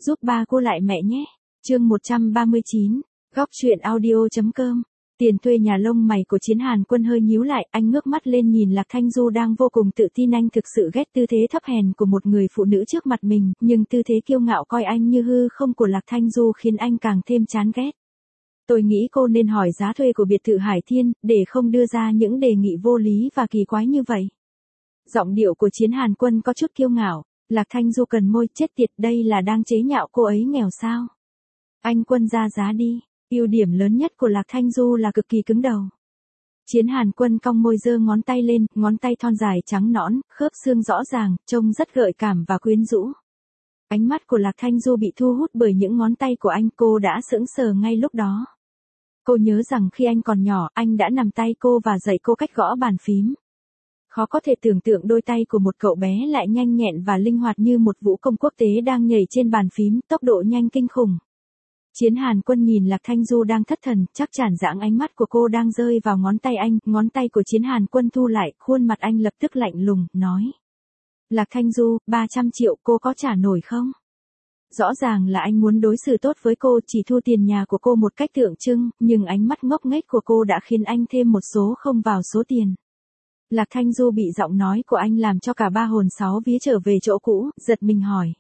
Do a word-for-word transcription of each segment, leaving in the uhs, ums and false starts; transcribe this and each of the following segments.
giúp ba cô lại mẹ nhé. Chương một trăm ba mươi chín, góc truyện audio chấm com. Tiền thuê nhà lông mày của Chiến Hàn Quân hơi nhíu lại, anh ngước mắt lên nhìn Lạc Thanh Du đang vô cùng tự tin. Anh thực sự ghét tư thế thấp hèn của một người phụ nữ trước mặt mình, nhưng tư thế kiêu ngạo coi anh như hư không của Lạc Thanh Du khiến anh càng thêm chán ghét. Tôi nghĩ cô nên hỏi giá thuê của biệt thự Hải Thiên, để không đưa ra những đề nghị vô lý và kỳ quái như vậy. Giọng điệu của Chiến Hàn Quân có chút kiêu ngạo. Lạc Thanh Du cần môi, chết tiệt, đây là đang chế nhạo cô ấy nghèo sao? Anh Quân ra giá đi. Ưu điểm lớn nhất của Lạc Thanh Du là cực kỳ cứng đầu. Chiến Hàn Quân cong môi giơ ngón tay lên, ngón tay thon dài trắng nõn, khớp xương rõ ràng, trông rất gợi cảm và quyến rũ. Ánh mắt của Lạc Thanh Du bị thu hút bởi những ngón tay của anh, cô đã sững sờ ngay lúc đó. Cô nhớ rằng khi anh còn nhỏ, anh đã nắm tay cô và dạy cô cách gõ bàn phím. Khó có thể tưởng tượng đôi tay của một cậu bé lại nhanh nhẹn và linh hoạt như một vũ công quốc tế đang nhảy trên bàn phím, tốc độ nhanh kinh khủng. Chiến Hàn Quân nhìn Lạc Thanh Du đang thất thần, chắc chắn rằng ánh mắt của cô đang rơi vào ngón tay anh, ngón tay của Chiến Hàn Quân thu lại, khuôn mặt anh lập tức lạnh lùng, nói. Lạc Thanh Du, ba trăm triệu cô có trả nổi không? Rõ ràng là anh muốn đối xử tốt với cô, chỉ thu tiền nhà của cô một cách tượng trưng, nhưng ánh mắt ngốc nghếch của cô đã khiến anh thêm một số không vào số tiền. Lạc Thanh Du bị giọng nói của anh làm cho cả ba hồn sáu vía trở về chỗ cũ, giật mình hỏi.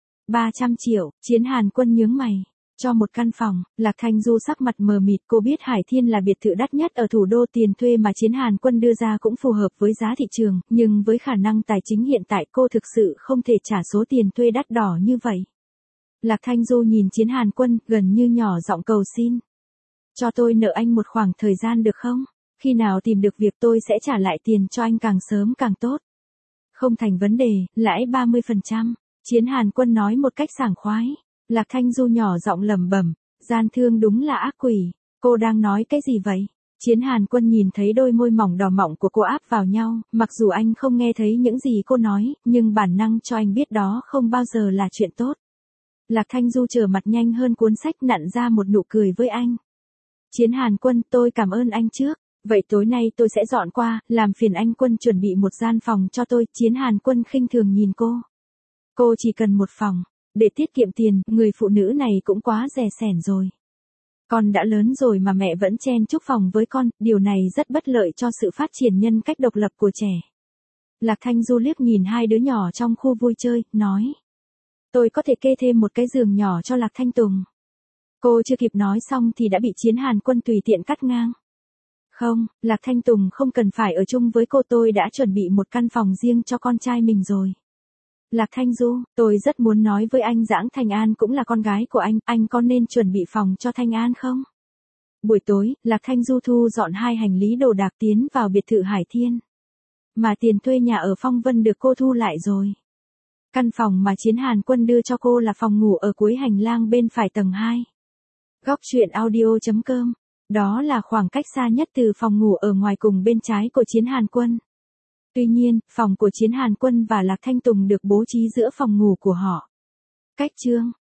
ba trăm triệu, Chiến Hàn Quân nhướng mày. Cho một căn phòng, Lạc Thanh Du sắc mặt mờ mịt, cô biết Hải Thiên là biệt thự đắt nhất ở thủ đô, tiền thuê mà Chiến Hàn Quân đưa ra cũng phù hợp với giá thị trường, nhưng với khả năng tài chính hiện tại cô thực sự không thể trả số tiền thuê đắt đỏ như vậy. Lạc Thanh Du nhìn Chiến Hàn Quân, gần như nhỏ giọng cầu xin. Cho tôi nợ anh một khoảng thời gian được không? Khi nào tìm được việc tôi sẽ trả lại tiền cho anh càng sớm càng tốt. Không thành vấn đề, lãi ba mươi phần trăm. Chiến Hàn Quân nói một cách sảng khoái. Lạc Thanh Du nhỏ giọng lẩm bẩm, gian thương đúng là ác quỷ. Cô đang nói cái gì vậy? Chiến Hàn Quân nhìn thấy đôi môi mỏng đỏ mọng của cô áp vào nhau, mặc dù anh không nghe thấy những gì cô nói, nhưng bản năng cho anh biết đó không bao giờ là chuyện tốt. Lạc Thanh Du trở mặt nhanh hơn cuốn sách, nặn ra một nụ cười với anh. Chiến Hàn Quân, tôi cảm ơn anh trước. Vậy tối nay tôi sẽ dọn qua, làm phiền anh Quân chuẩn bị một gian phòng cho tôi. Chiến Hàn Quân khinh thường nhìn cô. Cô chỉ cần một phòng. Để tiết kiệm tiền, người phụ nữ này cũng quá rẻ sẻn rồi. Con đã lớn rồi mà mẹ vẫn chen chúc phòng với con, điều này rất bất lợi cho sự phát triển nhân cách độc lập của trẻ. Lạc Thanh Du liếc nhìn hai đứa nhỏ trong khu vui chơi, nói. Tôi có thể kê thêm một cái giường nhỏ cho Lạc Thanh Tùng. Cô chưa kịp nói xong thì đã bị Chiến Hàn Quân tùy tiện cắt ngang. Không, Lạc Thanh Tùng không cần phải ở chung với cô, tôi đã chuẩn bị một căn phòng riêng cho con trai mình rồi. Lạc Thanh Du, tôi rất muốn nói với anh rằng Thanh An cũng là con gái của anh, anh có nên chuẩn bị phòng cho Thanh An không? Buổi tối, Lạc Thanh Du thu dọn hai hành lý đồ đạc tiến vào biệt thự Hải Thiên. Mà tiền thuê nhà ở Phong Vân được cô thu lại rồi. Căn phòng mà Chiến Hàn Quân đưa cho cô là phòng ngủ ở cuối hành lang bên phải tầng hai. Góc truyện audio chấm com. Đó là khoảng cách xa nhất từ phòng ngủ ở ngoài cùng bên trái của Chiến Hàn Quân. Tuy nhiên, phòng của Chiến Hàn Quân và Lạc Thanh Tùng được bố trí giữa phòng ngủ của họ. Cách chương